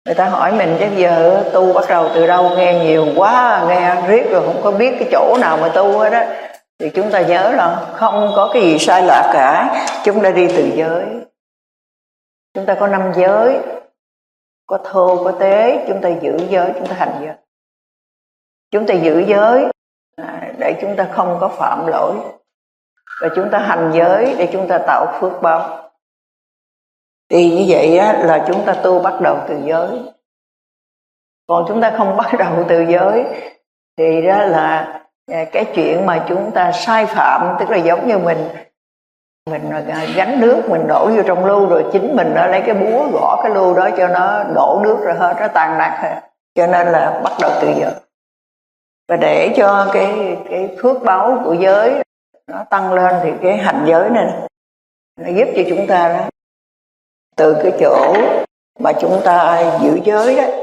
Người ta hỏi mình chứ giờ tu bắt đầu từ đâu, nghe nhiều quá, nghe riết rồi không có biết cái chỗ nào mà tu hết á. Thì chúng ta nhớ là không có cái gì sai lạc cả. Chúng ta đi từ giới. Chúng ta có 5 giới, có thô, có tế. Chúng ta giữ giới, chúng ta hành giới. Chúng ta giữ giới để chúng ta không có phạm lỗi, và chúng ta hành giới để chúng ta tạo phước báo. Thì như vậy á, là chúng ta tu bắt đầu từ giới. Còn chúng ta không bắt đầu từ giới thì đó là cái chuyện mà chúng ta sai phạm. Tức là giống như mình gánh nước mình đổ vô trong lu, rồi chính mình nó lấy cái búa gõ cái lu đó cho nó đổ nước ra hết, nó tan nát hết. Cho nên là bắt đầu từ giới. Và để cho cái phước báo của giới nó tăng lên thì cái hành giới này nó giúp cho chúng ta đó, từ cái chỗ mà chúng ta giữ giới đó,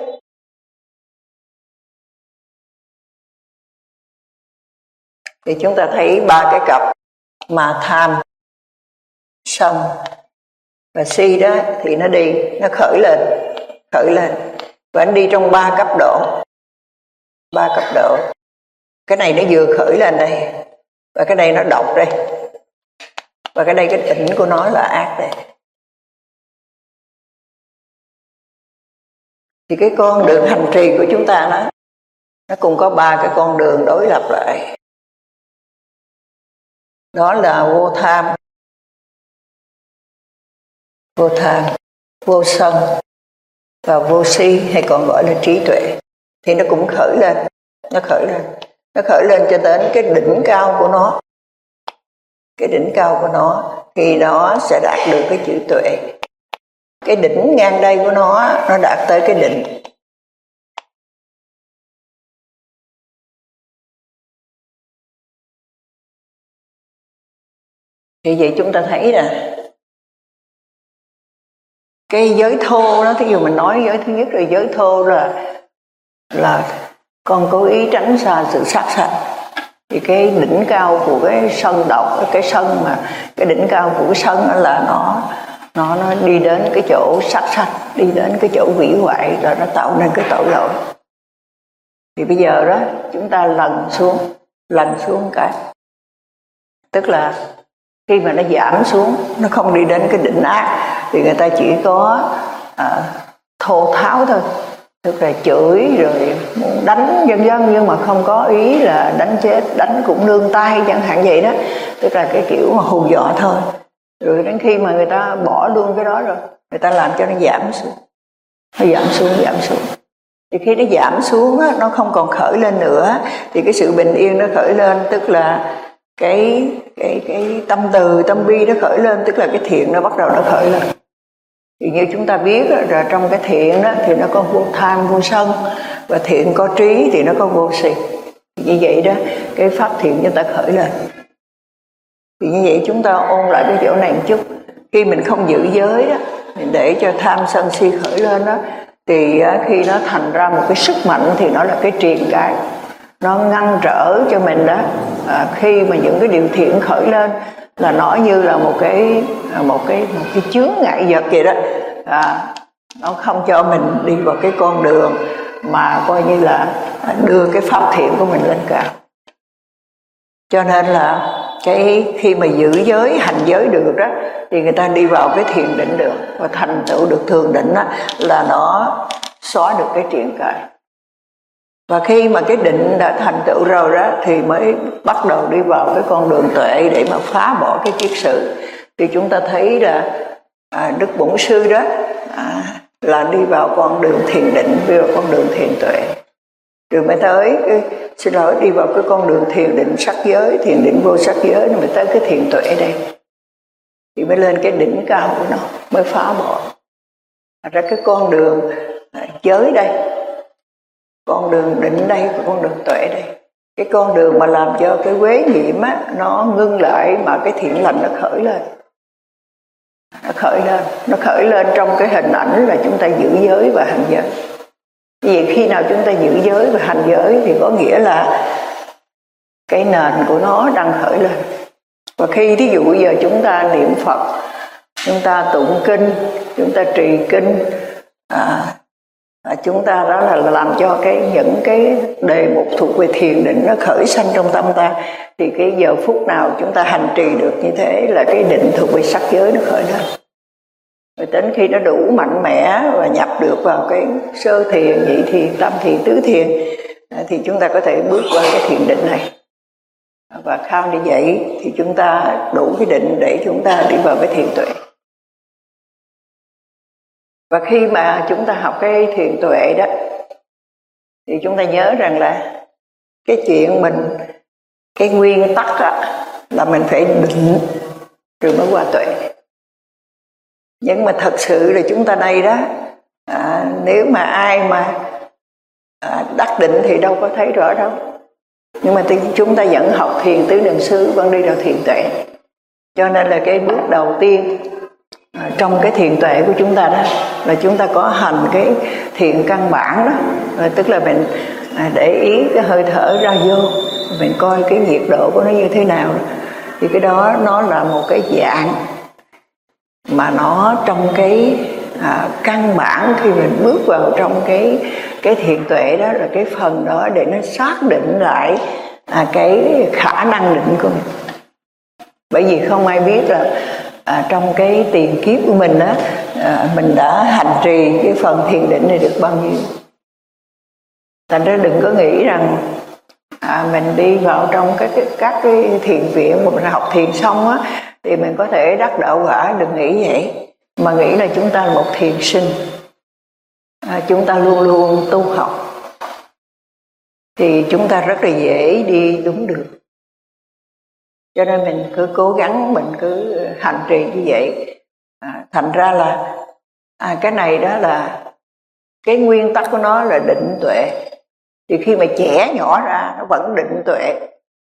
thì chúng ta thấy 3 cái cặp mà tham, sân và si đó thì nó đi, nó khởi lên và nó đi trong 3 cấp độ. 3 cấp độ. Cái này nó vừa khởi lên đây, và cái đây nó độc đây, và cái đây cái tỉnh của nó là ác đây. Thì cái con đường hành trì của chúng ta đó, nó cũng có 3 cái con đường đối lập lại. Đó là vô tham, vô sân và vô si, hay còn gọi là trí tuệ. Thì nó cũng khởi lên, nó khởi lên cho đến cái đỉnh cao của nó. Cái đỉnh cao của nó thì nó sẽ đạt được cái chữ tuệ. Cái đỉnh ngang đây của nó đạt tới cái định. Thì vậy chúng ta thấy là cái giới thô đó, thí dụ mình nói giới thứ nhất là giới thô là con cố ý tránh xa sự sát sanh. Thì cái đỉnh cao của cái sân độc, cái sân mà cái đỉnh cao của cái sân đó là nó đi đến cái chỗ sát sanh, đi đến cái chỗ hủy hoại, rồi nó tạo nên cái tội lỗi. Thì bây giờ đó chúng ta lần xuống cái, tức là khi mà nó giảm xuống, nó không đi đến cái đỉnh ác, thì người ta chỉ có thô tháo thôi, tức là chửi rồi muốn đánh vân vân, nhưng mà không có ý là đánh chết, đánh cũng nương tay chẳng hạn vậy đó, tức là cái kiểu mà hù dọa thôi. Rồi đến khi mà người ta bỏ luôn cái đó rồi, người ta làm cho nó giảm xuống, giảm xuống. Thì khi nó giảm xuống á, nó không còn khởi lên nữa, thì cái sự bình yên nó khởi lên, tức là cái tâm từ, tâm bi nó khởi lên, tức là cái thiện nó bắt đầu nó khởi lên. Thì như chúng ta biết là trong cái thiện đó thì nó có vô tham, vô sân, và thiện có trí thì nó có vô si. Như vậy đó, cái pháp thiện chúng ta khởi lên. Thì như vậy chúng ta ôn lại cái chỗ này một chút. Khi mình không giữ giới đó, mình để cho tham sân si khởi lên đó, thì khi nó thành ra một cái sức mạnh thì nó là cái triền cái, nó ngăn trở cho mình đó. Khi mà những cái điều thiện khởi lên là nó như là một cái chướng ngại vật vậy đó. Nó không cho mình đi vào cái con đường mà coi như là đưa cái pháp thiện của mình lên cao. Cho nên là khi mà giữ giới, hành giới được đó, thì người ta đi vào cái thiền định được, và thành tựu được thường định đó, là nó xóa được cái triền cái. Và khi mà cái định đã thành tựu rồi đó, thì mới bắt đầu đi vào cái con đường tuệ để mà phá bỏ cái kiết sử. Thì chúng ta thấy là Đức Bổn Sư đó là đi vào con đường thiền định, đi vào con đường thiền tuệ. Rồi mới tới đi vào cái con đường thiền định sắc giới, thiền định vô sắc giới, mới tới cái thiền tuệ đây. Thì mới lên cái đỉnh cao của nó, mới phá bỏ. Ra cái con đường giới đây, con đường định đây và con đường tuệ đây. Cái con đường mà làm cho cái uế nhiễm á, nó ngưng lại, mà cái thiện lành nó khởi lên. Nó khởi lên trong cái hình ảnh là chúng ta giữ giới và hành giới. Vì khi nào chúng ta giữ giới và hành giới thì có nghĩa là cái nền của nó đang khởi lên. Và khi ví dụ giờ chúng ta niệm Phật, chúng ta tụng kinh, chúng ta trì kinh, chúng ta đó là làm cho những cái đề mục thuộc về thiền định nó khởi sanh trong tâm ta, thì cái giờ phút nào chúng ta hành trì được như thế là cái định thuộc về sắc giới nó khởi lên. Rồi đến khi nó đủ mạnh mẽ và nhập được vào cái sơ thiền, nhị thiền, tam thiền, tứ thiền thì chúng ta có thể bước qua cái thiền định này. Và khao như vậy thì chúng ta đủ cái định để chúng ta đi vào cái thiền tuệ. Và khi mà chúng ta học cái thiền tuệ đó thì chúng ta nhớ rằng là cái chuyện mình, cái nguyên tắc là mình phải định rồi mới qua tuệ. Nhưng mà thật sự là chúng ta đây đó, nếu mà ai mà đắc định thì đâu có thấy rõ đâu. Nhưng mà chúng ta vẫn học thiền tứ niệm xứ, vẫn đi vào thiền tuệ. Cho nên là cái bước đầu tiên trong cái thiền tuệ của chúng ta đó là chúng ta có hành cái thiền căn bản đó. Tức là mình để ý cái hơi thở ra vô, mình coi cái nhiệt độ của nó như thế nào. Thì cái đó nó là một cái dạng mà nó trong cái căn bản khi mình bước vào trong cái thiền tuệ đó, là cái phần đó để nó xác định lại cái khả năng định của mình. Bởi vì không ai biết là trong cái tiền kiếp của mình đó, mình đã hành trì cái phần thiền định này được bao nhiêu. Thành ra đừng có nghĩ rằng mình đi vào trong các cái thiền viện mà mình học thiền xong á thì mình có thể đắc đạo quả. Đừng nghĩ vậy, mà nghĩ là chúng ta là một thiền sinh, chúng ta luôn luôn tu học thì chúng ta rất là dễ đi đúng đường. Cho nên mình cứ cố gắng, mình cứ hành trì như vậy. Thành ra là cái này đó là cái nguyên tắc của nó là định tuệ. Thì khi mà trẻ nhỏ ra nó vẫn định tuệ.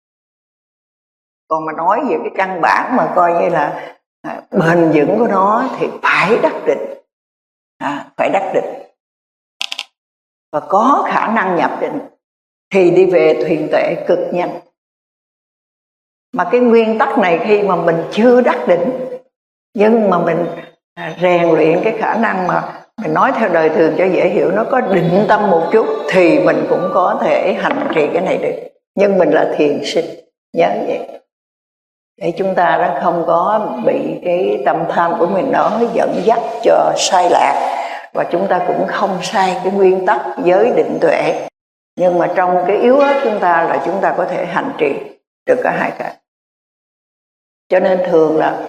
Còn mà nói về cái căn bản mà coi như là bền vững của nó thì phải đắc định. Phải đắc định và có khả năng nhập định thì đi về thiền tuệ cực nhanh. Mà cái nguyên tắc này khi mà mình chưa đắc định, nhưng mà mình rèn luyện cái khả năng mà mình nói theo đời thường cho dễ hiểu, nó có định tâm một chút thì mình cũng có thể hành trì cái này được. Nhưng mình là thiền sinh, nhớ vậy, để chúng ta nó không có bị cái tâm tham của mình nó dẫn dắt cho sai lạc. Và chúng ta cũng không sai cái nguyên tắc giới định tuệ. Nhưng mà trong cái yếu ớt chúng ta là chúng ta có thể hành trì được cả hai cái. Cho nên thường là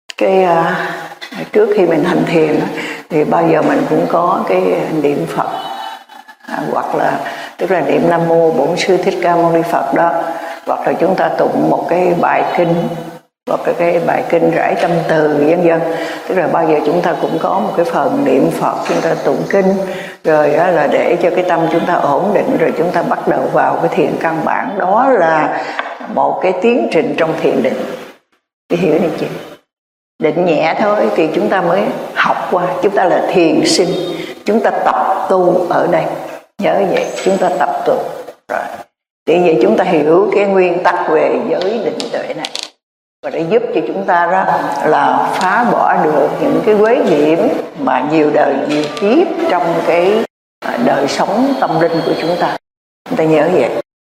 trước khi mình hành thiền thì bao giờ mình cũng có cái niệm Phật, hoặc là tức là niệm Nam Mô Bổn Sư Thích Ca Mâu Ni Phật đó, hoặc là chúng ta tụng một cái bài kinh, hoặc là cái bài kinh rải tâm từ vân vân. Tức là bao giờ chúng ta cũng có một cái phần niệm Phật, chúng ta tụng kinh, rồi đó là để cho cái tâm chúng ta ổn định, rồi chúng ta bắt đầu vào cái thiền căn bản. Đó là một cái tiến trình trong thiền định. Cái hiểu này chị? Định nhẹ thôi thì chúng ta mới học qua. Chúng ta là thiền sinh, chúng ta tập tu ở đây. Nhớ vậy, chúng ta tập tu rồi. Thì vậy chúng ta hiểu cái nguyên tắc về giới định tuệ này, và để giúp cho chúng ta đó là phá bỏ được những cái quế nhiễm mà nhiều đời nhiều kiếp trong cái đời sống tâm linh của chúng ta. Chúng ta nhớ vậy.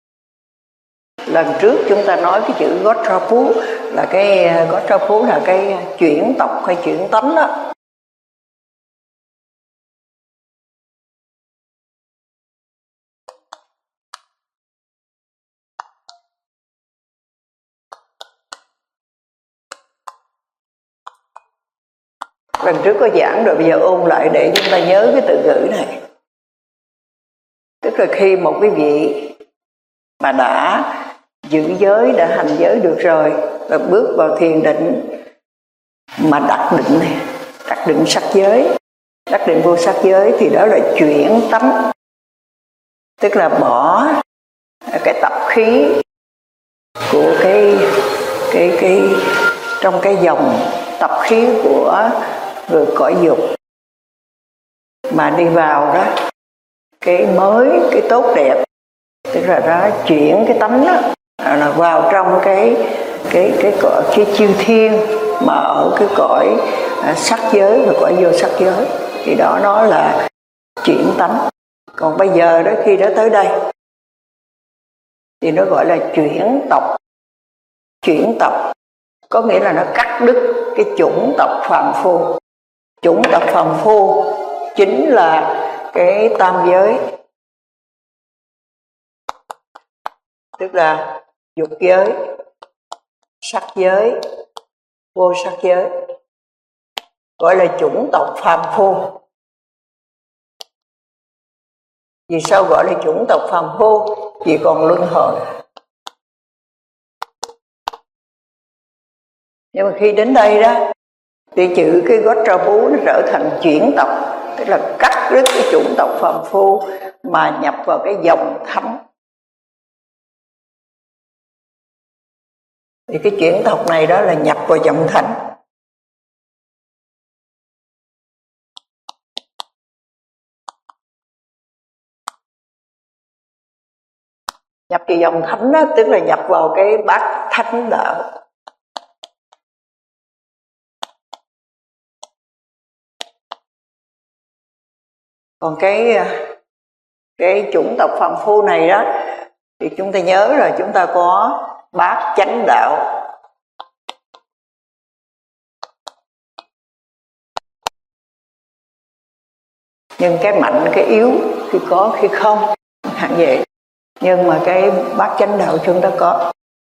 Lần trước chúng ta nói cái chữ Gotrapu là Gotrapu là cái chuyển tộc hay chuyển tánh đó. Lần trước có giảng rồi, bây giờ ôn lại để chúng ta nhớ cái từ ngữ này. Tức là khi một cái vị mà đã giữ giới, đã hành giới được rồi, và bước vào thiền định mà đắc định này, đắc định sắc giới, đắc định vô sắc giới, thì đó là chuyển tánh. Tức là bỏ cái tập khí của trong cái dòng tập khí của người cõi dục, mà đi vào đó cái mới, cái tốt đẹp. Tức là đó chuyển cái tánh đó là vào trong cái chiêu thiên, mà ở cái cõi sắc giới và cõi vô sắc giới. Thì đó nó là chuyển tánh. Còn bây giờ đó, khi đã tới đây thì nó gọi là chuyển tộc. Chuyển tộc có nghĩa là nó cắt đứt cái chủng tộc phàm phu. Chủng tộc phàm phu chính là cái tam giới, tức là dục giới, sắc giới, vô sắc giới, gọi là chủng tộc phàm phu. Vì sao gọi là chủng tộc phàm phu? Vì còn luân hồi. Nhưng mà khi đến đây đó thì chữ cái gót tra bú nó trở thành chuyển tộc, tức là cắt đứt cái chủng tộc phàm phu mà nhập vào cái dòng thánh. Thì cái chuyển tộc này đó là nhập vào dòng thánh. Nhập vào dòng thánh đó, tức là nhập vào cái bát thánh đạo. Còn cái chủng tộc phàm phu này đó thì chúng ta nhớ rồi, chúng ta có bát chánh đạo. Nhưng cái mạnh, cái yếu, khi có, khi không, hạng vậy. Nhưng mà cái bát chánh đạo chúng ta có.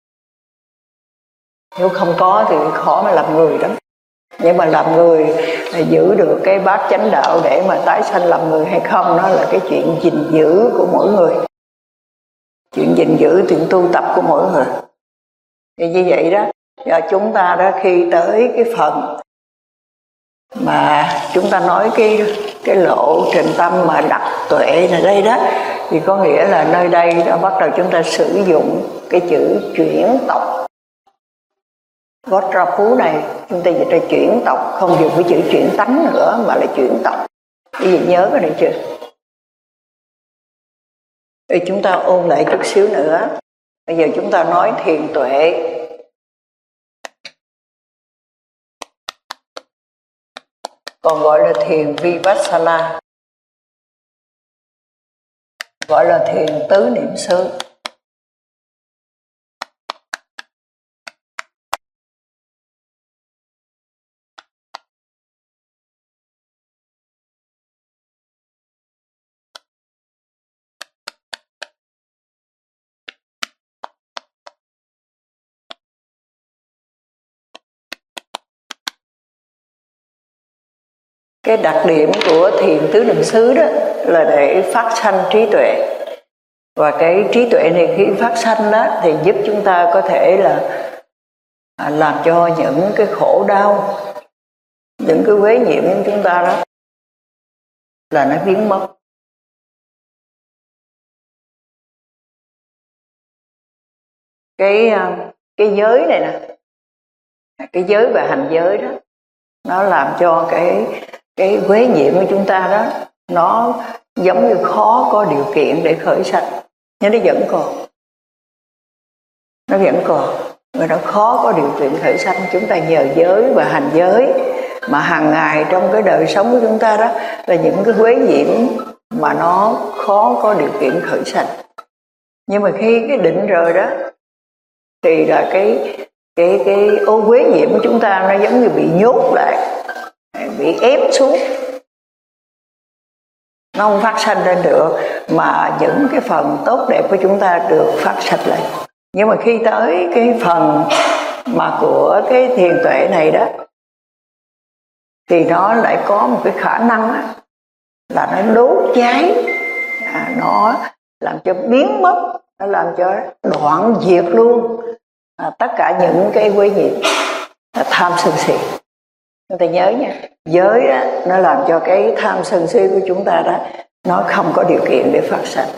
Nếu không có thì khó mà làm người lắm. Nhưng mà làm người giữ được cái bát chánh đạo để mà tái sanh làm người hay không, nó là cái chuyện gìn giữ của mỗi người. Chuyện gìn giữ, chuyện tu tập của mỗi người. Thì như vậy đó, chúng ta đó khi tới cái phần mà chúng ta nói cái lộ trình tâm mà đặc tuệ là đây đó, thì có nghĩa là nơi đây đã bắt đầu chúng ta sử dụng cái chữ chuyển tộc. Gót tra phú này chúng ta dịch ra chuyển tộc, không dùng cái chữ chuyển tánh nữa mà là chuyển tộc. Cái gì nhớ cái này chưa? Thì chúng ta ôn lại chút xíu nữa. Bây giờ chúng ta nói thiền tuệ. Còn gọi là thiền Vipassana, gọi là thiền tứ niệm xứ. Cái đặc điểm của thiền tứ niệm xứ đó là để phát sanh trí tuệ. Và cái trí tuệ này khi phát sanh đó thì giúp chúng ta có thể là làm cho những cái khổ đau, những cái quế nhiễm của chúng ta đó là nó biến mất. Cái giới này nè, cái giới và hành giới đó, nó làm cho cái quế nhiễm của chúng ta đó nó giống như khó có điều kiện để khởi sanh, nhưng nó vẫn còn, và nó khó có điều kiện khởi sanh. Chúng ta nhờ giới và hành giới mà hàng ngày trong cái đời sống của chúng ta đó là những cái quế nhiễm mà nó khó có điều kiện khởi sanh. Nhưng mà khi cái định rồi đó thì là cái ô quế nhiễm của chúng ta nó giống như bị nhốt lại, bị ép xuống, nó không phát sanh lên được, mà những cái phần tốt đẹp của chúng ta được phát sanh lên. Nhưng mà khi tới cái phần mà của cái thiền tuệ này đó thì nó lại có một cái khả năng là nó đốt cháy, nó làm cho biến mất, nó làm cho đoạn diệt luôn tất cả những cái quế nhiễm tham sân si. Chúng ta nhớ nha, giới đó, nó làm cho cái tham sân si của chúng ta đó nó không có điều kiện để phát sanh.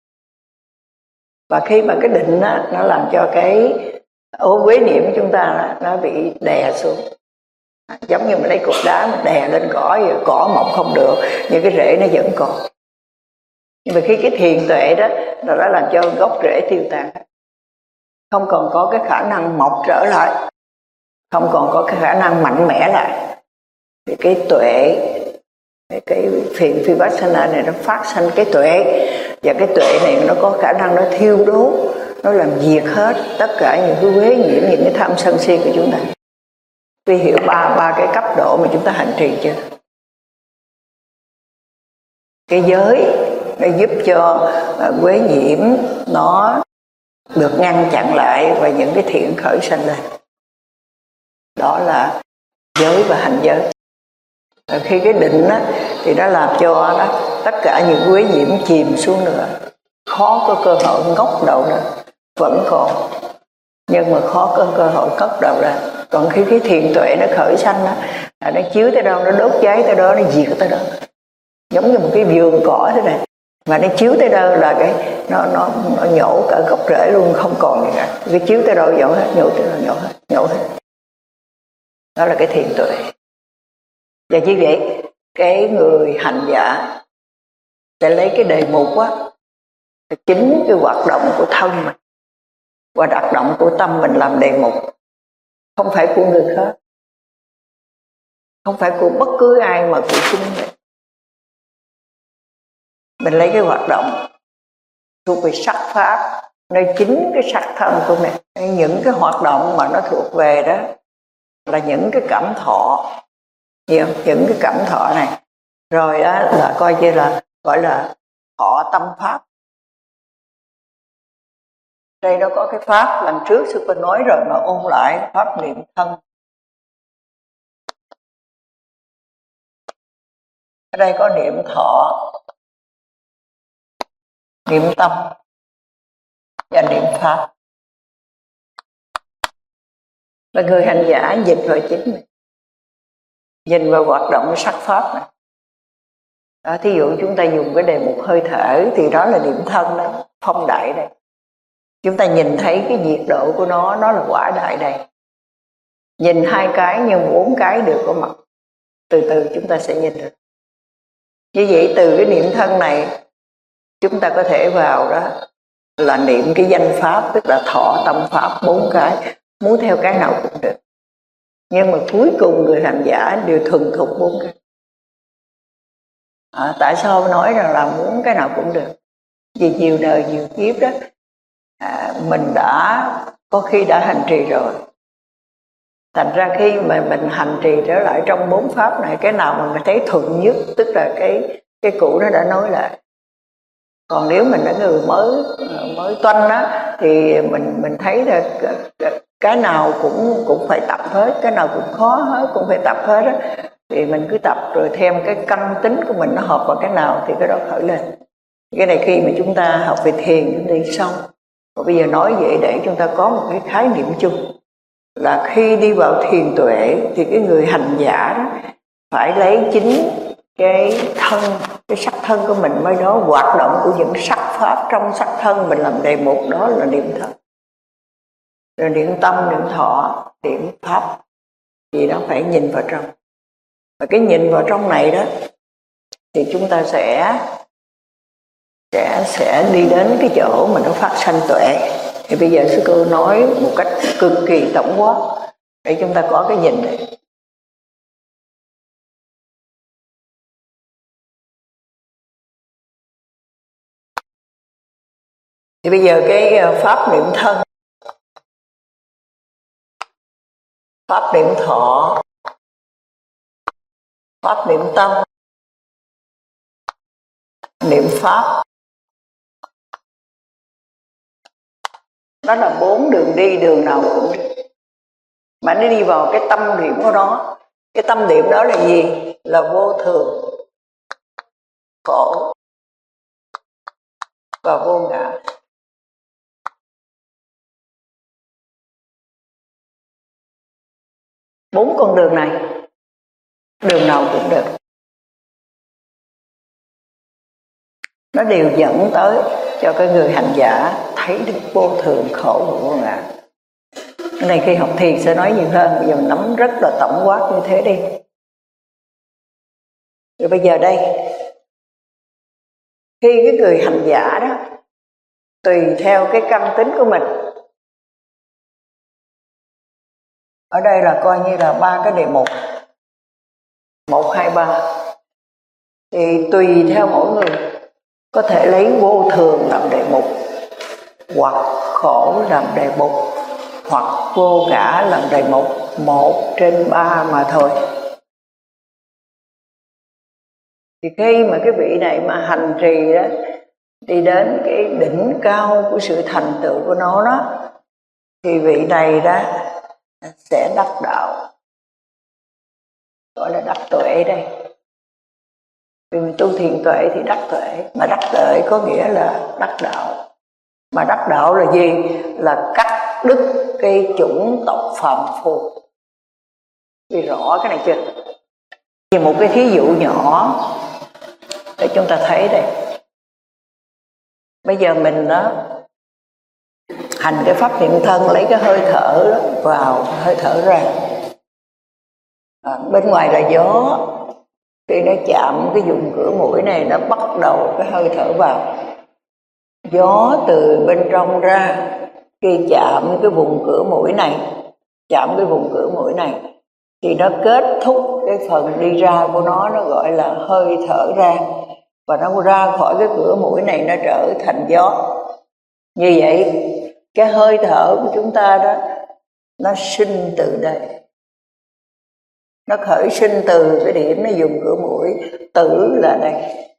Và khi mà cái định đó, nó làm cho cái ô quế niệm của chúng ta đó, nó bị đè xuống. Giống như mình lấy cục đá mình đè lên cỏ, vậy cỏ mọc không được, nhưng cái rễ nó vẫn còn. Nhưng mà khi cái thiền tuệ đó, nó đã làm cho gốc rễ tiêu tan, không còn có cái khả năng mọc trở lại, không còn có cái khả năng mạnh mẽ lại. Thì cái tuệ cái thiền Vipassana này nó phát sanh cái tuệ, và cái tuệ này nó có khả năng nó thiêu đốt, nó làm diệt hết tất cả những cái uế nhiễm, những cái tham sân si của chúng ta. Vì hiểu ba cái cấp độ mà chúng ta hành trì chưa? Cái giới nó giúp cho uế nhiễm nó được ngăn chặn lại và những cái thiện khởi sanh lên. Đó là giới và hành giới. Và khi cái định á, thì nó làm cho đó, tất cả những quế nhiễm chìm xuống nữa, khó có cơ hội ngóc đầu nữa, vẫn còn, nhưng mà khó có cơ hội ngóc đầu ra. Còn khi cái thiền tuệ nó khởi sanh đó, nó chiếu tới đâu, nó đốt cháy tới đó, nó diệt tới đó, giống như một cái vườn cỏ thế này, mà nó chiếu tới đâu là cái nó nhổ cả gốc rễ luôn, không còn gì cả. Cái chiếu tới đâu nhổ hết, nhổ tới đâu nhổ hết. Đó là cái thiền tuệ. Và như vậy cái người hành giả sẽ lấy cái đề mục á, chính cái hoạt động của thân mình và hoạt động của tâm mình làm đề mục, không phải của người khác, không phải của bất cứ ai mà của chính mình. Mình lấy cái hoạt động thuộc về sắc pháp, nơi chính cái sắc thân của mình. Những cái hoạt động mà nó thuộc về đó là những cái cảm thọ, những cái cảm thọ này, rồi đó là coi như là gọi là thọ tâm pháp. Đây nó có cái pháp lần trước sư cô nói rồi mà ôn lại, pháp niệm thân. Ở đây có niệm thọ, niệm tâm và niệm pháp. Và người hành giả nhìn vào chính mình, nhìn vào hoạt động sắc pháp này. Đó, thí dụ chúng ta dùng cái đề mục hơi thở thì đó là niệm thân đó, phong đại đây. Chúng ta nhìn thấy cái nhiệt độ của nó là quả đại đây. Nhìn hai cái nhưng 4 cái đều có mặt. Từ từ chúng ta sẽ nhìn được. Như vậy từ cái niệm thân này chúng ta có thể vào đó là niệm cái danh pháp, tức là thọ tâm pháp 4 cái, muốn theo cái nào cũng được. Nhưng mà cuối cùng người hành giả đều thuần thục 4 cái. Tại sao nói rằng là muốn cái nào cũng được? Vì nhiều đời nhiều kiếp đó, mình đã có khi đã hành trì rồi. Thành ra khi mà mình hành trì trở lại trong 4 pháp này, cái nào mà mình thấy thuận nhất, tức là cái cũ nó đã nói lại. Còn nếu mình là người mới toanh á, thì mình thấy là cái nào cũng phải tập hết, cái nào cũng khó hết cũng phải tập hết á. Thì mình cứ tập rồi thêm cái căn tính của mình nó hợp vào cái nào thì cái đó khởi lên. Cái này khi mà chúng ta học về thiền chúng ta đi xong. Và bây giờ nói vậy để chúng ta có một cái khái niệm chung là khi đi vào thiền tuệ thì cái người hành giả đó phải lấy chính cái thân, cái sắc thân của mình mới đó, hoạt động của những sắc pháp trong sắc thân mình làm đề mục, đó là niệm thân. Rồi niệm tâm, niệm thọ, niệm pháp, thì đó phải nhìn vào trong. Và cái nhìn vào trong này đó thì chúng ta sẽ đi đến cái chỗ mà nó phát sanh tuệ. Thì bây giờ sư cô nói một cách cực kỳ tổng quát để chúng ta có cái nhìn này. Thì bây giờ cái pháp niệm thân, pháp niệm thọ, pháp niệm tâm, niệm pháp, đó là 4 đường đi, đường nào cũng được. Mà nó đi vào cái tâm điểm của nó. Cái tâm điểm đó là gì? Là vô thường, khổ và vô ngã. Bốn con đường này, đường nào cũng được, nó đều dẫn tới cho cái người hành giả thấy được vô thường, khổ và vô ngã. Cái này khi học thiền sẽ nói nhiều hơn, bây giờ mình nắm rất là tổng quát như thế đi. Rồi bây giờ đây, khi cái người hành giả đó tùy theo cái căn tính của mình, ở đây là coi như là 3 cái đề mục, 1, 2, 3. thì tùy theo mỗi người, có thể lấy vô thường làm đề mục, hoặc khổ làm đề mục, hoặc vô ngã làm đề mục, 1/3 mà thôi. Thì khi mà cái vị này mà hành trì đó, đi đến cái đỉnh cao của sự thành tựu của nó đó, thì vị này đó sẽ đắc đạo, gọi là đắc tuệ đây. Vì mình tu thiền tuệ thì đắc tuệ, mà đắc tuệ có nghĩa là đắc đạo. Mà đắc đạo là gì? Là cắt đứt cái chủng tộc phàm phu. Vì rõ cái này chưa? Thì một cái thí dụ nhỏ để chúng ta thấy đây. Bây giờ mình đó hành cái pháp hiện thân, lấy cái hơi thở đó vào, hơi thở ra. Bên ngoài là gió, khi nó chạm cái vùng cửa mũi này, nó bắt đầu cái hơi thở vào. Gió từ bên trong ra, khi chạm cái vùng cửa mũi này, chạm cái vùng cửa mũi này, thì nó kết thúc cái phần đi ra của nó gọi là hơi thở ra. Và nó ra khỏi cái cửa mũi này, nó trở thành gió. Như vậy, cái hơi thở của chúng ta đó, nó sinh từ đây. Nó khởi sinh từ cái điểm nó dùng cửa mũi, tử là đây.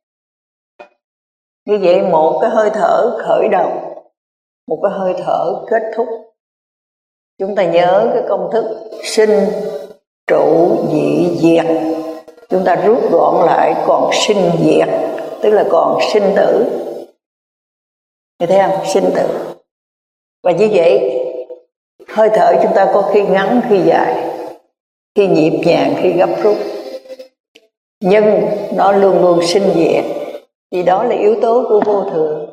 Như vậy một cái hơi thở khởi đầu, một cái hơi thở kết thúc. Chúng ta nhớ cái công thức sinh, trụ, dị, diệt. Chúng ta rút gọn lại còn sinh diệt, tức là còn sinh tử. Nghe thấy không? Sinh tử. Và như vậy, hơi thở chúng ta có khi ngắn, khi dài, khi nhịp nhàng, khi gấp rút, nhưng nó luôn luôn sinh diệt, vì đó là yếu tố của vô thường.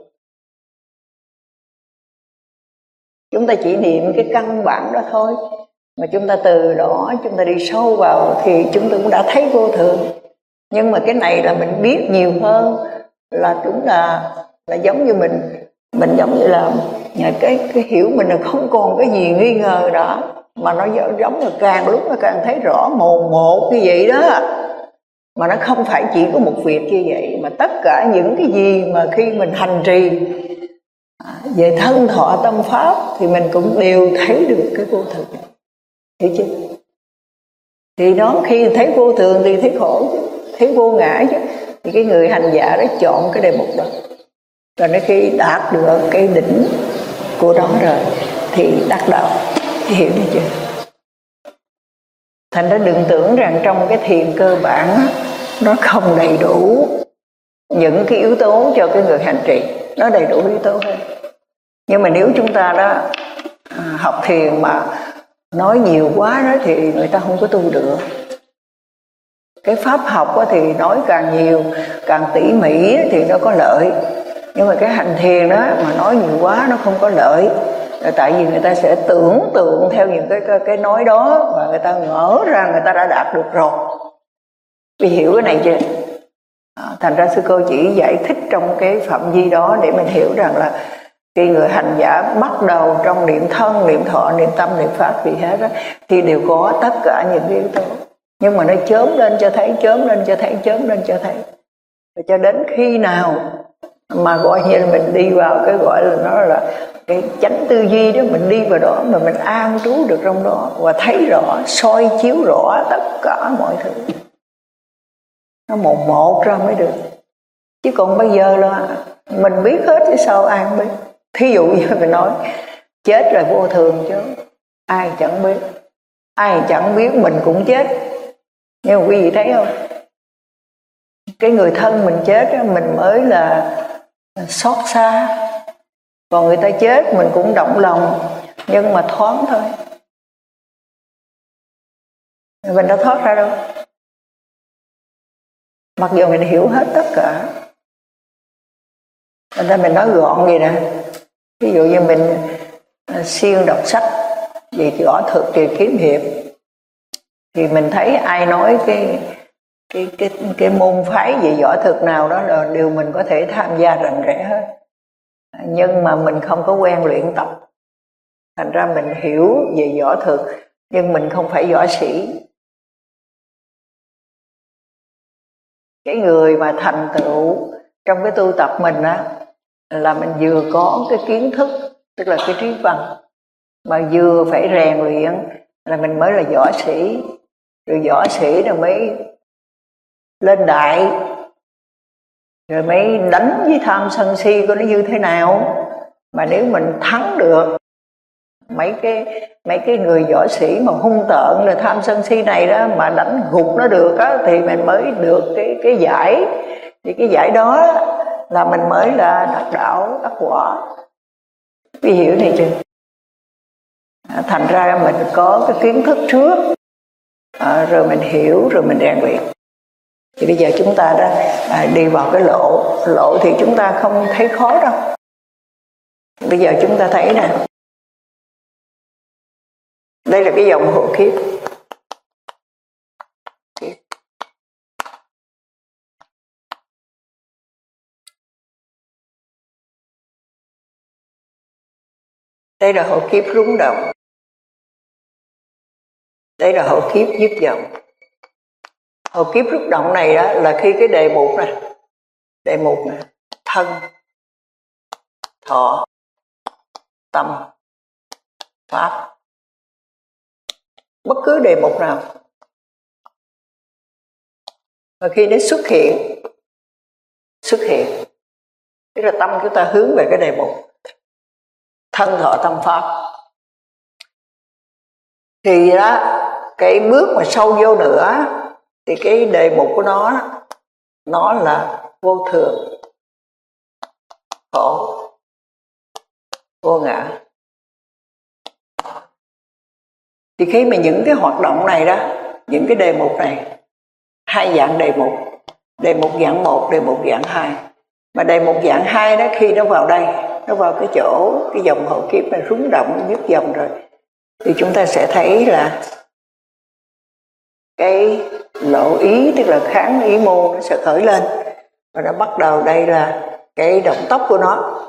Chúng ta chỉ niệm cái căn bản đó thôi, mà chúng ta từ đó chúng ta đi sâu vào thì chúng ta cũng đã thấy vô thường. Nhưng mà cái này là mình biết nhiều hơn, là chúng là giống như mình giống như là cái hiểu mình là không còn cái gì nghi ngờ đó, mà nó giống là càng lúc nó càng thấy rõ mồn một như vậy đó. Mà nó không phải chỉ có một việc như vậy, mà tất cả những cái gì mà khi mình hành trì về thân thọ tâm pháp thì mình cũng đều thấy được cái vô thường này. Hiểu chưa? Thì nó khi thấy vô thường thì thấy khổ chứ, thấy vô ngã chứ. Thì cái người hành giả đó chọn cái đề mục đó. Rồi nó khi đạt được cái đỉnh của đó rồi thì đắc đạo. Hiểu được chưa? Thành ra đừng tưởng rằng trong cái thiền cơ bản nó không đầy đủ những cái yếu tố cho cái người hành trì. Nó đầy đủ yếu tố hơn. Nhưng mà nếu chúng ta đó học thiền mà nói nhiều quá đó thì người ta không có tu được. Cái pháp học đó thì nói càng nhiều, càng tỉ mỉ thì nó có lợi. Nhưng mà cái hành thiền đó mà nói nhiều quá nó không có lợi. Tại vì người ta sẽ tưởng tượng theo những cái nói đó, và người ta ngỡ ra người ta đã đạt được rồi. Vì hiểu cái này chưa? Thành ra sư cô chỉ giải thích trong cái phạm vi đó để mình hiểu rằng là khi người hành giả bắt đầu trong niệm thân, niệm thọ, niệm tâm, niệm pháp gì hết đó, thì đều có tất cả những cái yếu tố. Nhưng mà nó chớm lên cho thấy, chớm lên cho thấy, chớm lên cho thấy. Rồi cho đến khi nào mà gọi như là mình đi vào cái gọi là nó là cái chánh tư duy đó, mình đi vào đó mà mình an trú được trong đó và thấy rõ, soi chiếu rõ tất cả mọi thứ. Nó một ra mới được. Chứ còn bây giờ là mình biết hết chứ sao ai không biết. Thí dụ như mình nói chết là vô thường chứ ai chẳng biết. Ai chẳng biết mình cũng chết. Nhưng mà quý vị thấy không? Cái người thân mình chết đó, mình mới là xót xa. Còn người ta chết mình cũng động lòng, nhưng mà thoáng thôi. Mình đã thoát ra đâu. Mặc dù mình hiểu hết tất cả. Thành ra mình nói gọn vậy nè. Ví dụ như mình siêng đọc sách về võ thuật, về kiếm hiệp, thì mình thấy ai nói cái môn phái về võ thuật nào đó là điều mình có thể tham gia rành rẽ hết. Nhưng mà mình không có quen luyện tập. Thành ra mình hiểu về võ thuật, nhưng mình không phải võ sĩ. cái người mà thành tựu trong cái tu tập mình á, là mình vừa có cái kiến thức, tức là cái trí văn, mà vừa phải rèn luyện, là mình mới là võ sĩ. Rồi võ sĩ rồi mới lên đại, rồi mới đánh với tham sân si của nó như thế nào. Mà nếu mình thắng được mấy cái người võ sĩ mà hung tợn là tham sân si này đó, mà đánh gục nó được á, thì mình mới được cái giải. Thì cái giải đó là mình mới là đắc đạo đắc quả. Quý hiểu này chưa? Thành ra mình có cái kiến thức trước, rồi mình hiểu, rồi mình rèn luyện. Thì bây giờ chúng ta đã đi vào cái lộ thì chúng ta không thấy khó đâu. Bây giờ chúng ta thấy nè, đây là cái dòng hộ kiếp. Đây là hộ kiếp rúng động. Đây là hộ kiếp dứt vọng. Hộ kiếp rung động này đó là khi cái đề mục này, thân, thọ, tâm, pháp, bất cứ đề mục nào mà khi nó xuất hiện, tức là tâm chúng ta hướng về cái đề mục thân, thọ, tâm, pháp, thì đó cái bước mà sâu vô nữa thì cái đề mục của nó là vô thường, khổ, vô ngã. Thì khi mà những cái hoạt động này đó, những cái đề mục này, hai dạng đề mục dạng 1, đề mục dạng 2. Mà đề mục dạng 2 đó, khi nó vào đây, nó vào cái chỗ cái dòng hộ kiếp này rúng động dứt dòng rồi, thì chúng ta sẽ thấy là cái lộ ý, tức là kháng ý môn, nó sẽ khởi lên. Và nó bắt đầu, đây là cái động tốc của nó.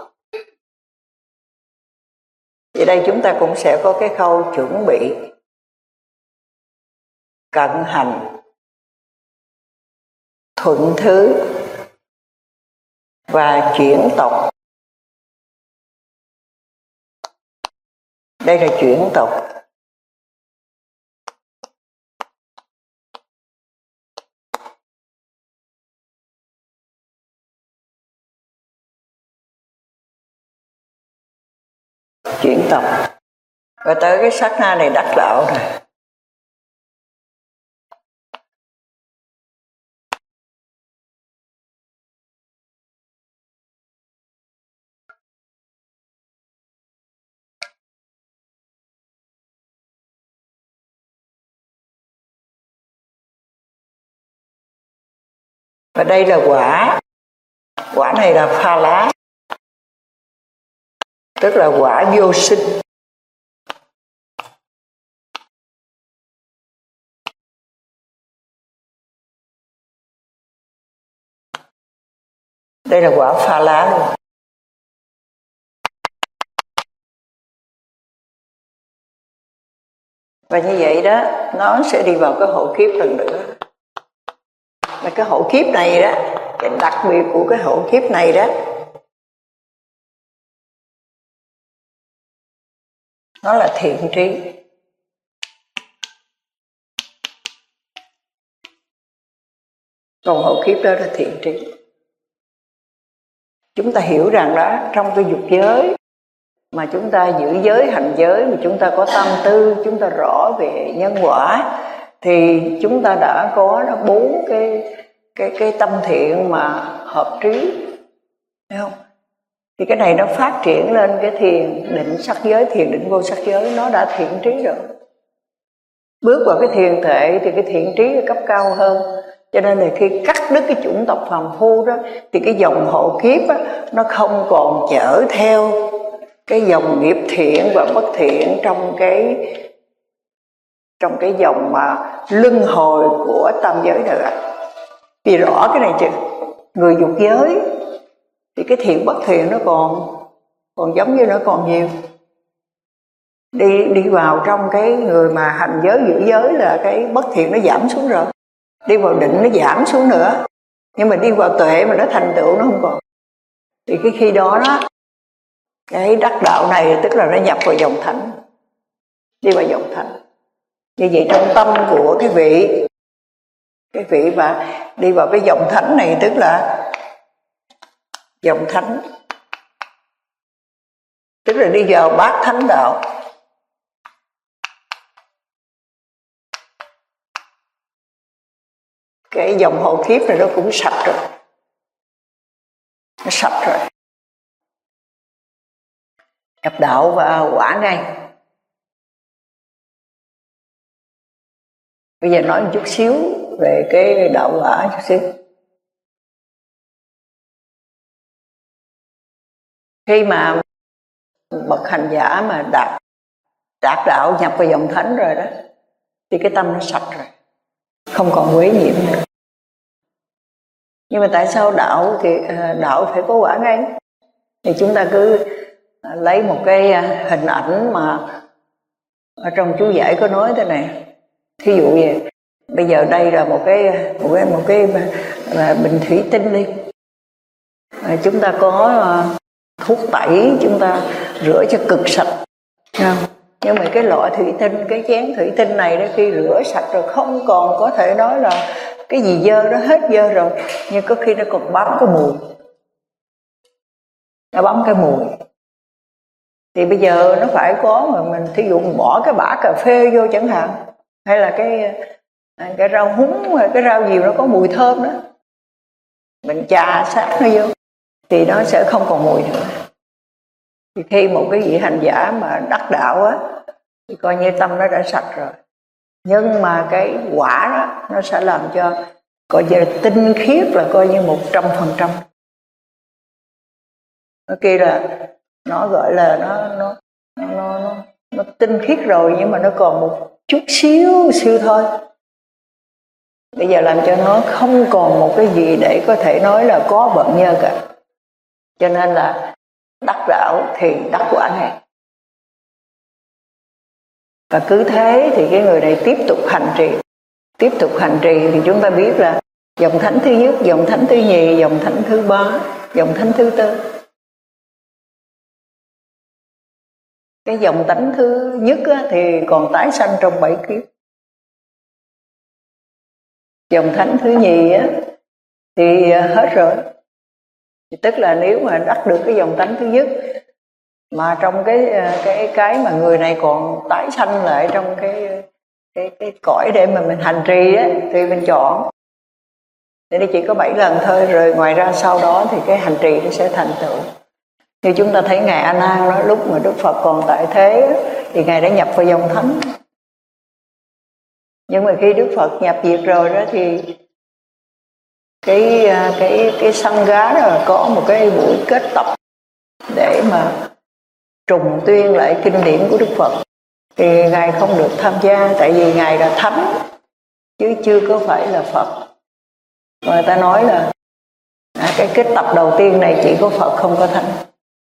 Thì đây chúng ta cũng sẽ có cái khâu chuẩn bị, cận hành, thuận thứ và chuyển tộc. Đây là chuyển tộc. Chuyển tộc. Và tới cái sát na này đắc đạo rồi. Và đây là quả. Quả này là pha lá, tức là quả vô sinh. Đây là quả pha lá luôn. Và như vậy đó, nó sẽ đi vào cái hộ kiếp lần nữa. Mà cái hộ kiếp này đó, cái đặc biệt của cái hộ kiếp này đó, nó là thiện trí. Còn hộ kiếp đó là thiện trí. Chúng ta hiểu rằng đó, trong cái dục giới mà chúng ta giữ giới, hành giới, mà chúng ta có tâm tư, chúng ta rõ về nhân quả, thì chúng ta đã có 4 cái tâm thiện mà hợp trí, thấy không? Thì cái này nó phát triển lên cái thiền định sắc giới, thiền định vô sắc giới, nó đã thiện trí rồi. Bước vào cái thiền tuệ thì cái thiện trí là cấp cao hơn. Cho nên là khi cắt đứt cái chủng tộc phàm phu đó, thì cái dòng hộ kiếp á, nó không còn chở theo cái dòng nghiệp thiện và bất thiện trong cái dòng mà luân hồi của tam giới nữa. Vì rõ cái này chứ, người dục giới thì cái thiện bất thiện nó còn giống như nó còn nhiều. Đi vào trong cái người mà hành giới giữ giới là cái bất thiện nó giảm xuống rồi. Đi vào định nó giảm xuống nữa. Nhưng mà đi vào tuệ mà nó thành tựu nó không còn. Thì cái khi đó đó, cái đắc đạo này tức là nó nhập vào dòng thánh, đi vào dòng thánh. Như vậy trong tâm của cái vị mà đi vào cái dòng thánh này tức là dòng thánh, tức là đi vào bát thánh đạo. Cái dòng hộ kiếp này nó cũng sạch rồi, nó sạch rồi, nhập đạo và quả ngay. Bây giờ nói một chút xíu về cái đạo quả chút xíu. Khi mà bậc hành giả mà đạt đạo nhập vào dòng thánh rồi đó, thì cái tâm nó sạch rồi, không còn quấy nhiễm nữa. Nhưng mà tại sao đạo thì đạo phải có quả ngay? Thì chúng ta cứ lấy một cái hình ảnh mà ở trong chú giải có nói thế này. Thí dụ vậy, bây giờ đây là một cái bình thủy tinh đi. Chúng ta có thuốc tẩy, chúng ta rửa cho cực sạch. Nhưng mà cái lọ thủy tinh, cái chén thủy tinh này đó, khi rửa sạch rồi không còn có thể nói là cái gì dơ đó, hết dơ rồi, nhưng có khi nó còn bám cái mùi, nó bám cái mùi. Thì bây giờ nó phải có mà mình thí dụ mình bỏ cái bã cà phê vô chẳng hạn, hay là cái rau húng, cái rau gì nó có mùi thơm đó, mình chà sát nó vô thì nó sẽ không còn mùi nữa. Thì khi một cái vị hành giả mà đắc đạo á, thì coi như tâm nó đã sạch rồi. Nhưng mà cái quả đó nó sẽ làm cho coi như là tinh khiết, là coi như 100%. Nó kia là nó gọi là nó tinh khiết rồi, nhưng mà nó còn một chút xíu thôi. Bây giờ làm cho nó không còn một cái gì để có thể nói là có vận nhơ cả. Cho nên là đắc đạo thì đắc quả ngay. Và cứ thế thì cái người này tiếp tục hành trì thì chúng ta biết là dòng thánh thứ nhất, dòng thánh thứ nhì, dòng thánh thứ ba, dòng thánh thứ tư. Cái dòng thánh thứ nhất á, thì còn tái sanh trong 7 kiếp. Dòng thánh thứ nhì á, thì hết rồi. Thì tức là nếu mà đắc được cái dòng thánh thứ nhất mà trong cái mà người này còn tái sanh lại trong cái cõi để mà mình hành trì á, thì mình chọn. Thì nó chỉ có 7 lần thôi, rồi ngoài ra sau đó thì cái hành trì nó sẽ thành tựu. Như chúng ta thấy ngài A Nan đó, lúc mà Đức Phật còn tại thế á, thì ngài đã nhập vào dòng thánh. Nhưng mà khi Đức Phật nhập diệt rồi đó thì cái Sangha đó có một cái buổi kết tập để mà trùng tuyên lại kinh điển của Đức Phật. Thì ngài không được tham gia, tại vì ngài là thánh chứ chưa có phải là Phật. Người ta nói là cái kết tập đầu tiên này chỉ có Phật không có thánh,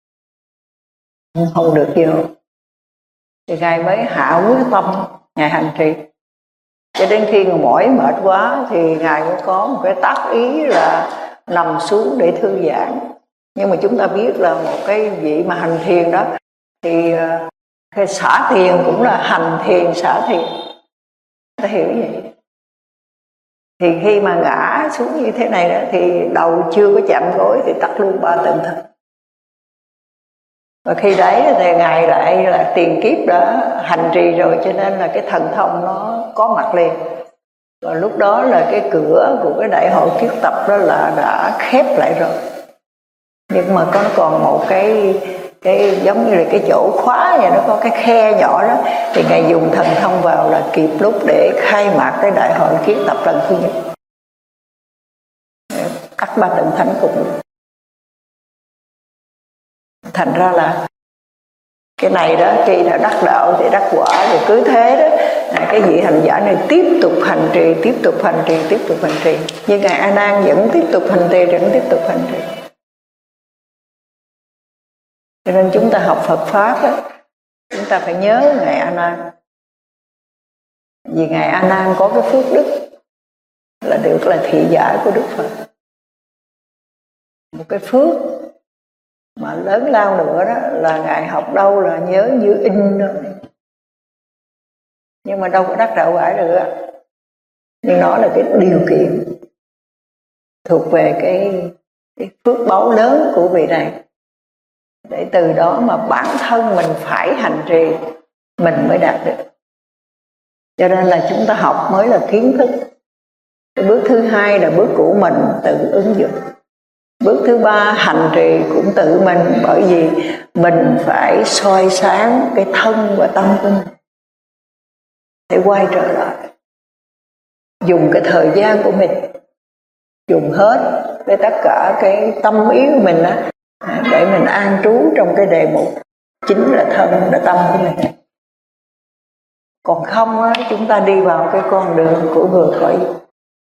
không được vô. Thì ngài mới hạ quyết tâm ngài hành trì. Cho đến khi người mỏi mệt quá thì ngài mới có một cái tác ý là nằm xuống để thư giãn. Nhưng mà chúng ta biết là một cái vị mà hành thiền đó thì cái xả thiền cũng là hành thiền xả thiền. Ta hiểu vậy. Thì khi mà ngã xuống như thế này đó thì đầu chưa có chạm gối thì tắt luôn 3 tầng thật. Và khi đấy thì ngài lại là tiền kiếp đã hành trì rồi, cho nên là cái thần thông nó có mặt liền. Và lúc đó là cái cửa của cái đại hội kiết tập đó là đã khép lại rồi. Nhưng mà nó còn một cái giống như là cái chỗ khóa vậy, nó có cái khe nhỏ đó, thì ngài dùng thần thông vào là kịp lúc để khai mạc cái đại hội kiết tập lần thứ nhất, cắt 3 tầng thánh cùng. Thành ra là cái này đó, khi đã đắc đạo thì đắc quả, rồi cứ thế đó cái vị hành giả này tiếp tục hành trì. Nhưng ngài A Nan vẫn tiếp tục hành trì. Cho nên chúng ta học Phật pháp đó, chúng ta phải nhớ ngài A Nan. Vì ngài A Nan có cái phước đức là được là thị giả của Đức Phật. một cái phước mà lớn lao nữa đó là Ngài học đâu là nhớ như in đó. Nhưng mà đâu có đắc đạo quả được. Nhưng nó là cái điều kiện thuộc về cái phước báu lớn của vị này, để từ đó mà bản thân mình phải hành trì mình mới đạt được. Cho nên là chúng ta học mới là kiến thức. Cái bước thứ hai là bước của mình tự ứng dụng. Bước thứ ba hành trì cũng tự mình, bởi vì mình phải soi sáng cái thân và tâm của mình để quay trở lại, dùng cái thời gian của mình, dùng hết với tất cả cái tâm ý của mình đó, để mình an trú trong cái đề mục chính là thân là tâm của mình. Còn không á, chúng ta đi vào cái con đường của người cõi dục,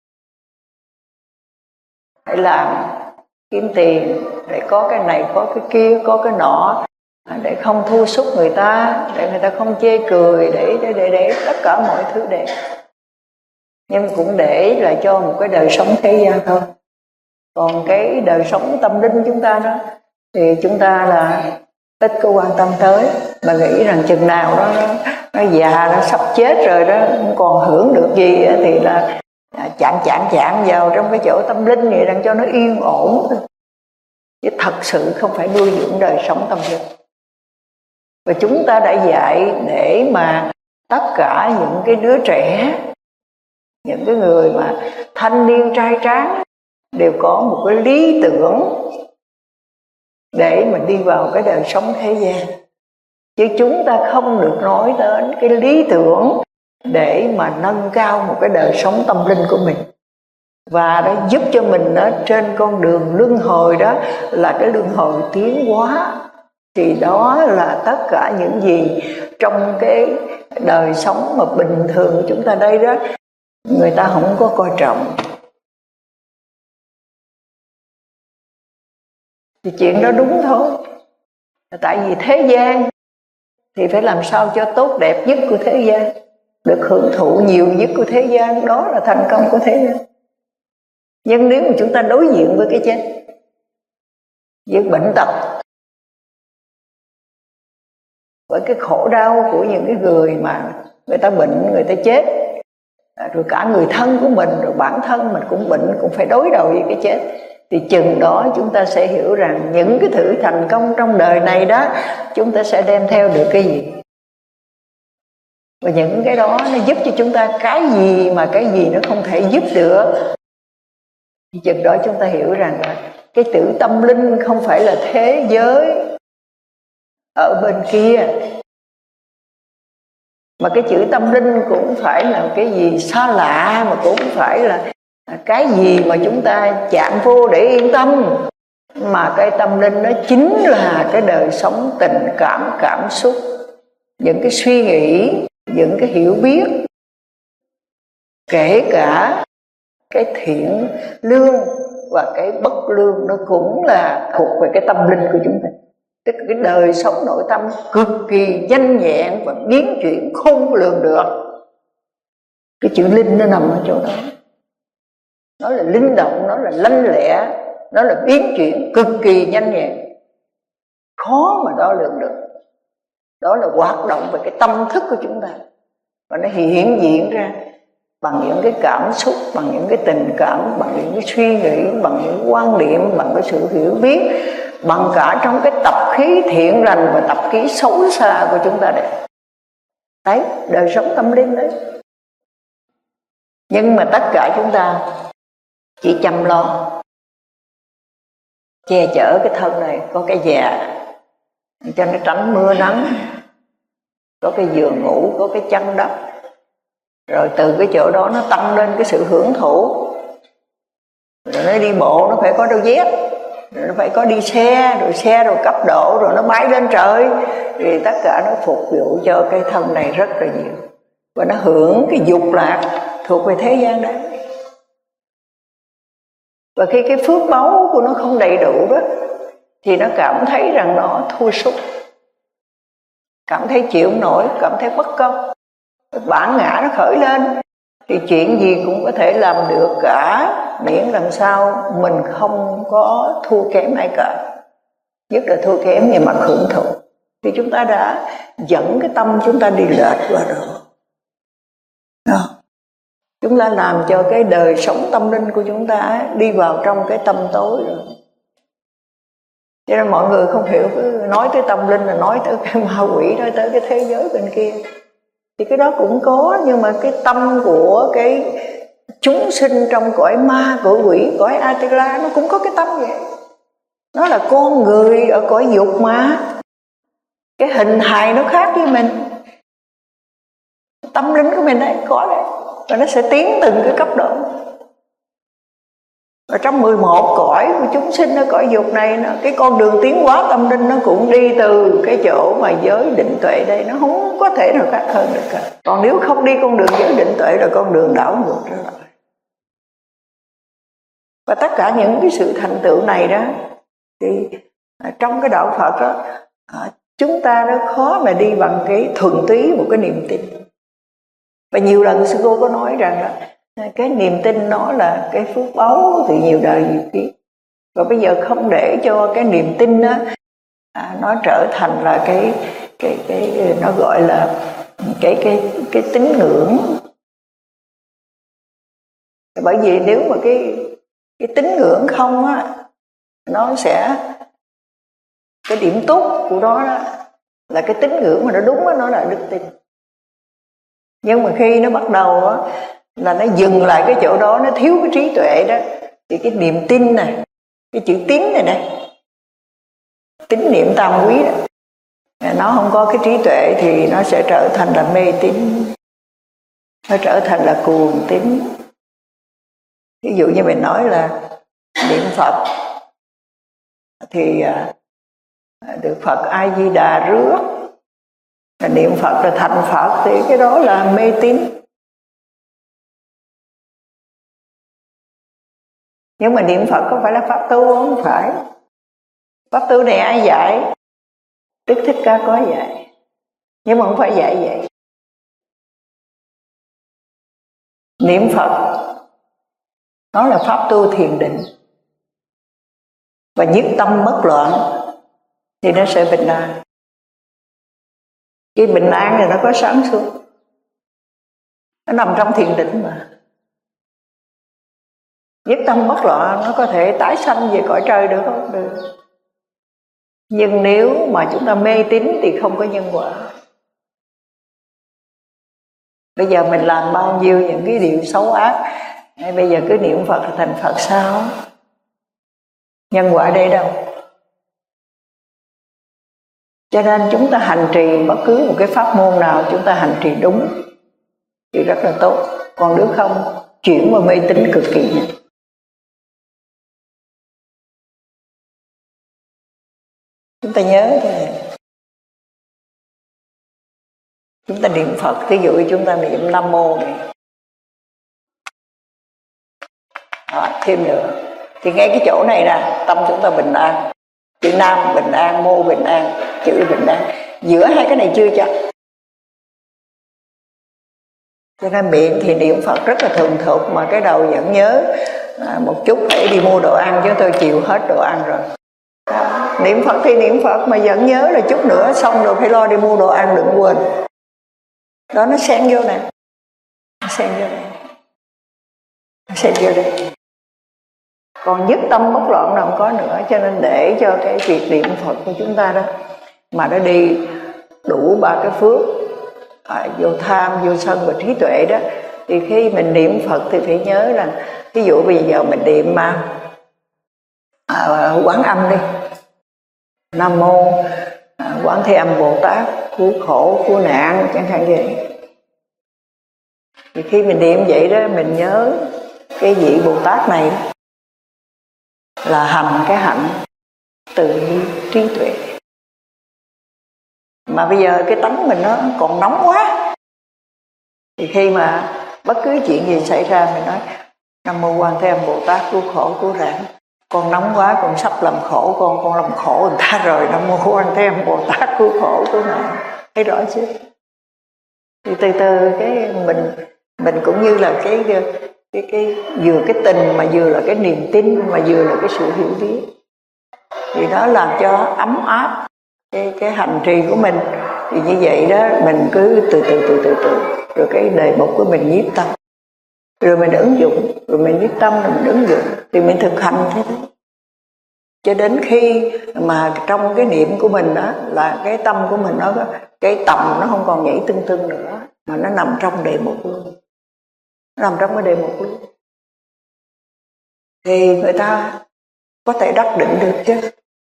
phải làm kiếm tiền để có cái này có cái kia có cái nọ, để không thua sút người ta, để người ta không chê cười, để tất cả mọi thứ để, nhưng cũng để lại cho một cái đời sống thế gian thôi. Còn cái đời sống tâm linh chúng ta đó thì chúng ta là ít có quan tâm tới, mà nghĩ rằng chừng nào đó nó già, nó sắp chết rồi đó, không còn hưởng được gì thì là chạm vào trong cái chỗ tâm linh này đang cho nó yên ổn. Chứ thật sự không phải nuôi dưỡng đời sống tâm linh. Và chúng ta đã dạy để mà tất cả những cái đứa trẻ, những cái người mà thanh niên trai tráng đều có một cái lý tưởng để mà đi vào cái đời sống thế gian. Chứ chúng ta không được nói đến cái lý tưởng để mà nâng cao một cái đời sống tâm linh của mình, và đã giúp cho mình đó, trên con đường luân hồi đó là cái luân hồi tiến hóa. Thì đó là tất cả những gì trong cái đời sống mà bình thường của chúng ta đây đó, người ta không có coi trọng. Thì chuyện đó đúng thôi. Tại vì thế gian thì phải làm sao cho tốt đẹp nhất của thế gian, được hưởng thụ nhiều nhất của thế gian, đó là thành công của thế gian. Nhưng nếu mà chúng ta đối diện với cái chết, với bệnh tật, với cái khổ đau của những cái người mà người ta bệnh, người ta chết, rồi cả người thân của mình, rồi bản thân mình cũng bệnh, cũng phải đối đầu với cái chết, thì chừng đó chúng ta sẽ hiểu rằng những cái thử thành công trong đời này đó, chúng ta sẽ đem theo được cái gì. Và những cái đó nó giúp cho chúng ta cái gì mà cái gì nó không thể giúp được. Thì chừng đó chúng ta hiểu rằng là cái chữ tâm linh không phải là thế giới ở bên kia, mà cái chữ tâm linh cũng phải là cái gì xa lạ, mà cũng phải là cái gì mà chúng ta chạm vô để yên tâm. Mà cái tâm linh đó chính là cái đời sống tình cảm, cảm xúc, những cái suy nghĩ, những cái hiểu biết, kể cả cái thiện lương và cái bất lương, nó cũng là thuộc về cái tâm linh của chúng ta. Tức là cái đời sống nội tâm cực kỳ nhanh nhẹn và biến chuyển không lường được. Cái chữ linh nó nằm ở chỗ đó. Nó là linh động, nó là lanh lẹ, nó là biến chuyển cực kỳ nhanh nhẹn, khó mà đo lường được. Đó là hoạt động về cái tâm thức của chúng ta, và nó hiện diện ra bằng những cái cảm xúc, bằng những cái tình cảm, bằng những cái suy nghĩ, bằng những quan điểm, bằng cái sự hiểu biết, bằng cả trong cái tập khí thiện lành và tập khí xấu xa của chúng ta đấy. Đấy, đời sống tâm linh đấy. Nhưng mà tất cả chúng ta chỉ chăm lo che chở cái thân này, có cái già cho nó tránh mưa nắng, có cái giường ngủ, có cái chăn đắp, rồi từ cái chỗ đó nó tăng lên cái sự hưởng thụ. Rồi nó đi bộ nó phải có đôi dép, rồi nó phải có đi xe, rồi cấp độ, rồi nó bay lên trời, thì tất cả nó phục vụ cho cái thân này rất là nhiều, và nó hưởng cái dục lạc thuộc về thế gian đấy. Và khi cái phước báu của nó không đầy đủ đó, thì nó cảm thấy rằng nó thua sút, cảm thấy chịu không nổi, cảm thấy bất công, bản ngã nó khởi lên. thì chuyện gì cũng có thể làm được cả, miễn làm sao mình không có thua kém ai cả, nhất là thua kém về mặt hưởng thụ. Thì chúng ta đã dẫn cái tâm chúng ta đi lệch qua rồi. Chúng ta làm cho cái đời sống tâm linh của chúng ta đi vào trong cái tâm tối rồi. Cho nên mọi người không hiểu, cứ nói tới tâm linh là nói tới cái ma quỷ, nói tới cái thế giới bên kia. Thì cái đó cũng có, nhưng mà cái tâm của cái chúng sinh trong cõi ma, cõi quỷ, cõi Atila nó cũng có cái tâm vậy. Nó là con người ở cõi dục mà. Cái hình hài nó khác với mình. Tâm linh của mình đấy có đấy. Và nó sẽ tiến từng cái cấp độ. Và trong 11 cõi của chúng sinh ở cõi dục này, cái con đường tiến hóa tâm linh nó cũng đi từ cái chỗ mà giới định tuệ đây. Nó không có thể nào khác hơn được cả. Còn nếu không đi con đường giới định tuệ là con đường đảo ngược trở lại. Và tất cả những cái sự thành tựu này đó, thì trong cái đạo Phật đó, chúng ta rất khó mà đi bằng cái thuần túy một cái niềm tin. Và nhiều lần sư cô có nói rằng là cái niềm tin nó là cái phước báu từ nhiều đời nhiều kiếp. Và bây giờ không để cho cái niềm tin đó, nó trở thành là cái nó gọi là cái tín ngưỡng. Bởi vì nếu mà cái tín ngưỡng không á, nó sẽ, cái điểm tốt của nó đó là cái tín ngưỡng mà nó đúng đó, nó là đức tin. Nhưng mà khi nó bắt đầu á, là nó dừng lại cái chỗ đó, nó thiếu cái trí tuệ đó, thì cái niềm tin này, cái chữ tín này này, tín niệm tam quý đó, nó không có cái trí tuệ thì nó sẽ trở thành là mê tín, nó trở thành là cuồng tín. Ví dụ như mình nói là niệm Phật thì được Phật A Di Đà rước, niệm Phật là thành Phật, thì cái đó là mê tín. Nhưng mà niệm Phật có phải là pháp tu không? Phải. Pháp tu này ai dạy? Đức Thích Ca có dạy, nhưng mà không phải dạy vậy. Niệm Phật nó là pháp tu thiền định, và nhất tâm bất loạn thì nó sẽ bình an. Cái bình an thì nó có sáng suốt, nó nằm trong thiền định mà. Nhất tâm bất loạn nó có thể tái sanh về cõi trời được không? Được. Nhưng nếu mà chúng ta mê tín thì không có nhân quả. Bây giờ mình làm bao nhiêu những cái điều xấu ác, bây giờ cứ niệm Phật là thành Phật sao? Nhân quả đây đâu? Cho nên chúng ta hành trì bất cứ một cái pháp môn nào, chúng ta hành trì đúng thì rất là tốt. Còn nếu không, chuyển vào mê tín cực kỳ nhanh. Chúng ta nhớ thế. Chúng ta niệm Phật, ví dụ chúng ta niệm Nam Mô này. Thêm nữa, thì ngay cái chỗ này nè, tâm chúng ta bình an. Chữ Nam bình an, Mô bình an, chữ bình an. Giữa hai cái này chưa chắc. Cho nên miệng thì niệm Phật rất là thuần thục, mà cái đầu vẫn nhớ một chút phải đi mua đồ ăn, chứ tôi chịu hết đồ ăn rồi. Niệm Phật thì niệm Phật, mà vẫn nhớ là chút nữa xong rồi phải lo đi mua đồ ăn, đừng quên. Đó, nó xen vô nè, nó xen vô đây, nó xen vô đây. Còn nhất tâm bất loạn nào không có nữa. Cho nên để cho cái việc niệm Phật của chúng ta đó mà nó đi đủ ba cái phước, vô tham, vô sân và trí tuệ đó, thì khi mình niệm Phật thì phải nhớ là, ví dụ bây giờ mình niệm mà Quán Âm đi, Nam Mô Quán Thế Âm Bồ Tát cứu khổ cứu nạn chẳng hạn vậy. Thì khi mình niệm vậy đó, mình nhớ cái vị Bồ Tát này là hành cái hạnh từ trí tuệ. Mà bây giờ cái tánh mình nó còn nóng quá, thì khi mà bất cứ chuyện gì xảy ra mình nói Nam Mô Quan Thế Âm Bồ Tát cứu khổ cứu nạn. Con nóng quá, con sắp làm khổ con làm khổ người ta rồi, Nam Mô Quan Thế Âm Bồ Tát cứu khổ cứu nạn. Thấy rõ chưa? Thì từ từ cái Mình cũng như là cái vừa cái tình mà vừa là cái niềm tin mà vừa là cái sự hiểu biết, thì đó làm cho ấm áp cái hành trì của mình. Thì như vậy đó, mình cứ từ từ rồi cái đề mục của mình nhiếp tâm, rồi mình ứng dụng, rồi mình nhiếp tâm rồi mình ứng dụng, thì mình thực hành thế đấy. Cho đến khi mà trong cái niệm của mình đó là cái tâm của mình nó, cái tầm nó không còn nhảy tưng tưng nữa, mà nó nằm trong đề mục luôn, nó nằm trong cái đề mục luôn, thì người ta có thể đắc định được chứ.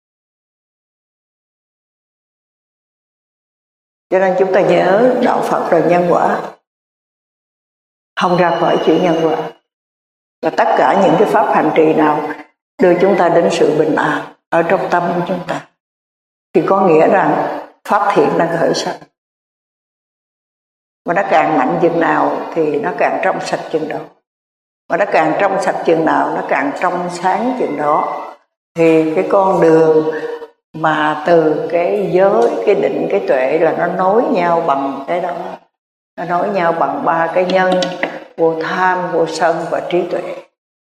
Cho nên chúng ta nhớ đạo Phật là nhân quả, không ra khỏi chữ nhân quả. Và tất cả những cái pháp hành trì nào đưa chúng ta đến sự bình an ở trong tâm của chúng ta, thì có nghĩa rằng pháp thiện đang khởi sanh. Mà nó càng mạnh chừng nào thì nó càng trong sạch chừng đó. Mà nó càng trong sạch chừng nào, nó càng trong sáng chừng đó. Thì cái con đường mà từ cái giới, cái định, cái tuệ là nó nối nhau bằng cái đó. Nó nối nhau bằng ba cái nhân: vô tham, vô sân và trí tuệ.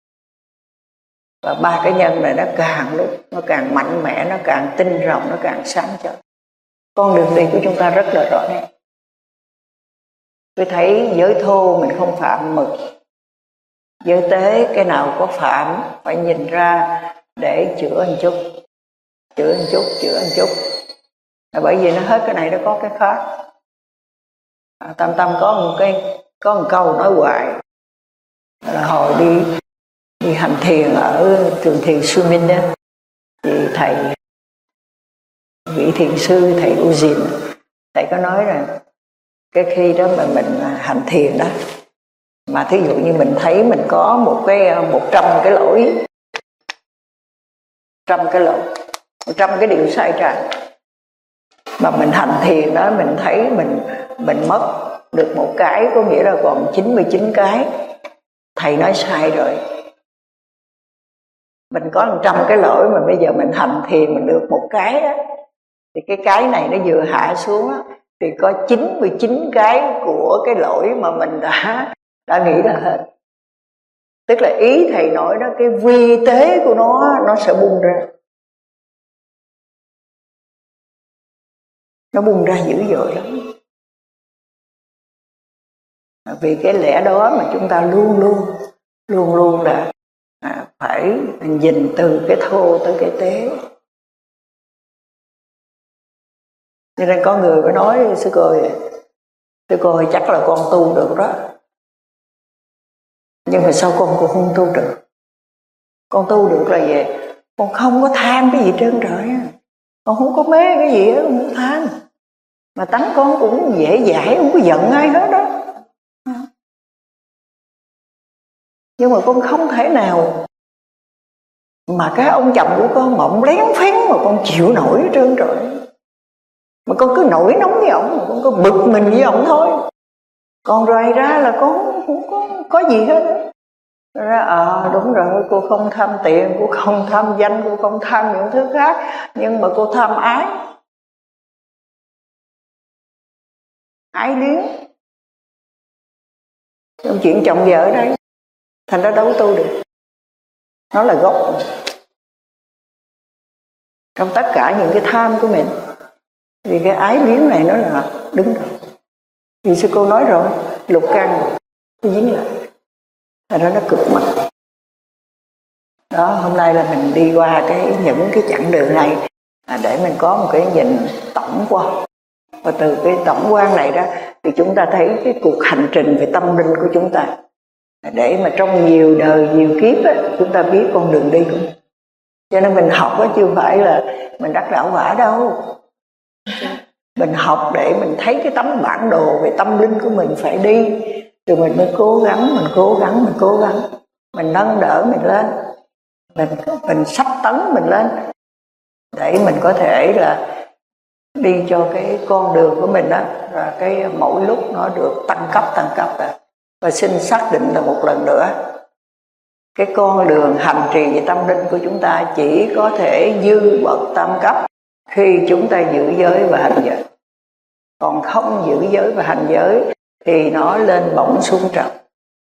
Và ba cái nhân này nó càng lúc nó càng mạnh mẽ, nó càng tinh rộng, nó càng sáng chói. Con đường đi của chúng ta rất là rõ ràng. Tôi thấy giới thô mình không phạm mực, giới tế cái nào có phạm phải nhìn ra để chữa một chút, chữa một chút, chữa một chút. Là bởi vì nó hết cái này nó có cái khác. Tâm Tâm có một câu nói hoài là hồi đi hành thiền ở trường thiền Sư Minh đó, thì thầy, vị thiền sư thầy Ujin, thầy có nói rằng cái khi đó mà mình hành thiền đó, mà thí dụ như mình thấy mình có 100 cái lỗi, 100 cái điều sai trái, mà mình hành thiền đó mình thấy mình mất được một cái, có nghĩa là còn 99 cái. Thầy nói sai rồi. Mình có 100 cái lỗi mà bây giờ mình hành thiền mình được một cái đó, thì cái này nó vừa hạ xuống đó, thì có 99 cái của cái lỗi mà mình đã nghĩ ra hết. Tức là ý thầy nói đó, cái vi tế của nó sẽ bung ra. Nó bung ra dữ dội lắm. Vì cái lẽ đó mà chúng ta luôn luôn là phải nhìn từ cái thô tới cái tế. Cho nên có người mới nói sư cô ơi, chắc là con tu được đó, nhưng mà sao con cũng không tu được? Con tu được là gì? Con không có tham cái gì trơn trọi, con không có mê cái gì đó, không có tham, mà tánh con cũng dễ dãi, không có giận ai hết đó. Nhưng mà con không thể nào mà cái ông chồng của con mà ông lén phén mà con chịu nổi hết trơn trọi, mà con cứ nổi nóng với ổng, mà con cứ bực mình với ổng thôi. Còn rồi ra là con không có gì hết. Ra đúng rồi, cô không tham tiền, cô không tham danh, cô không tham những thứ khác, nhưng mà cô tham ái liếng. Trong chuyện chồng vợ ở đây, thành ra đâu tu được. Nó là gốc trong tất cả những cái tham của mình. Vì cái ái liếng này nó là đứng đầu. Vì sư cô nói rồi, lục căn nó dính lại, thành ra nó cực mạnh. Đó, hôm nay là mình đi qua những cái chặng đường này để mình có một cái nhìn tổng quan. Và từ cái tổng quan này đó thì chúng ta thấy cái cuộc hành trình về tâm linh của chúng ta, để mà trong nhiều đời nhiều kiếp á, chúng ta biết con đường đi của mình. Cho nên mình học á, chưa phải là mình đắc đạo quả đâu. Mình học để mình thấy cái tấm bản đồ về tâm linh của mình phải đi, rồi mình mới cố gắng, mình nâng đỡ mình lên, mình sắp tấn mình lên, để mình có thể là đi cho cái con đường của mình đó, và cái mỗi lúc nó được tăng cấp rồi. Và xin xác định là một lần nữa, cái con đường hành trì về tâm linh của chúng ta chỉ có thể dư bậc tam cấp khi chúng ta giữ giới và hành giới. Còn không giữ giới và hành giới thì nó lên bổng xuống trần.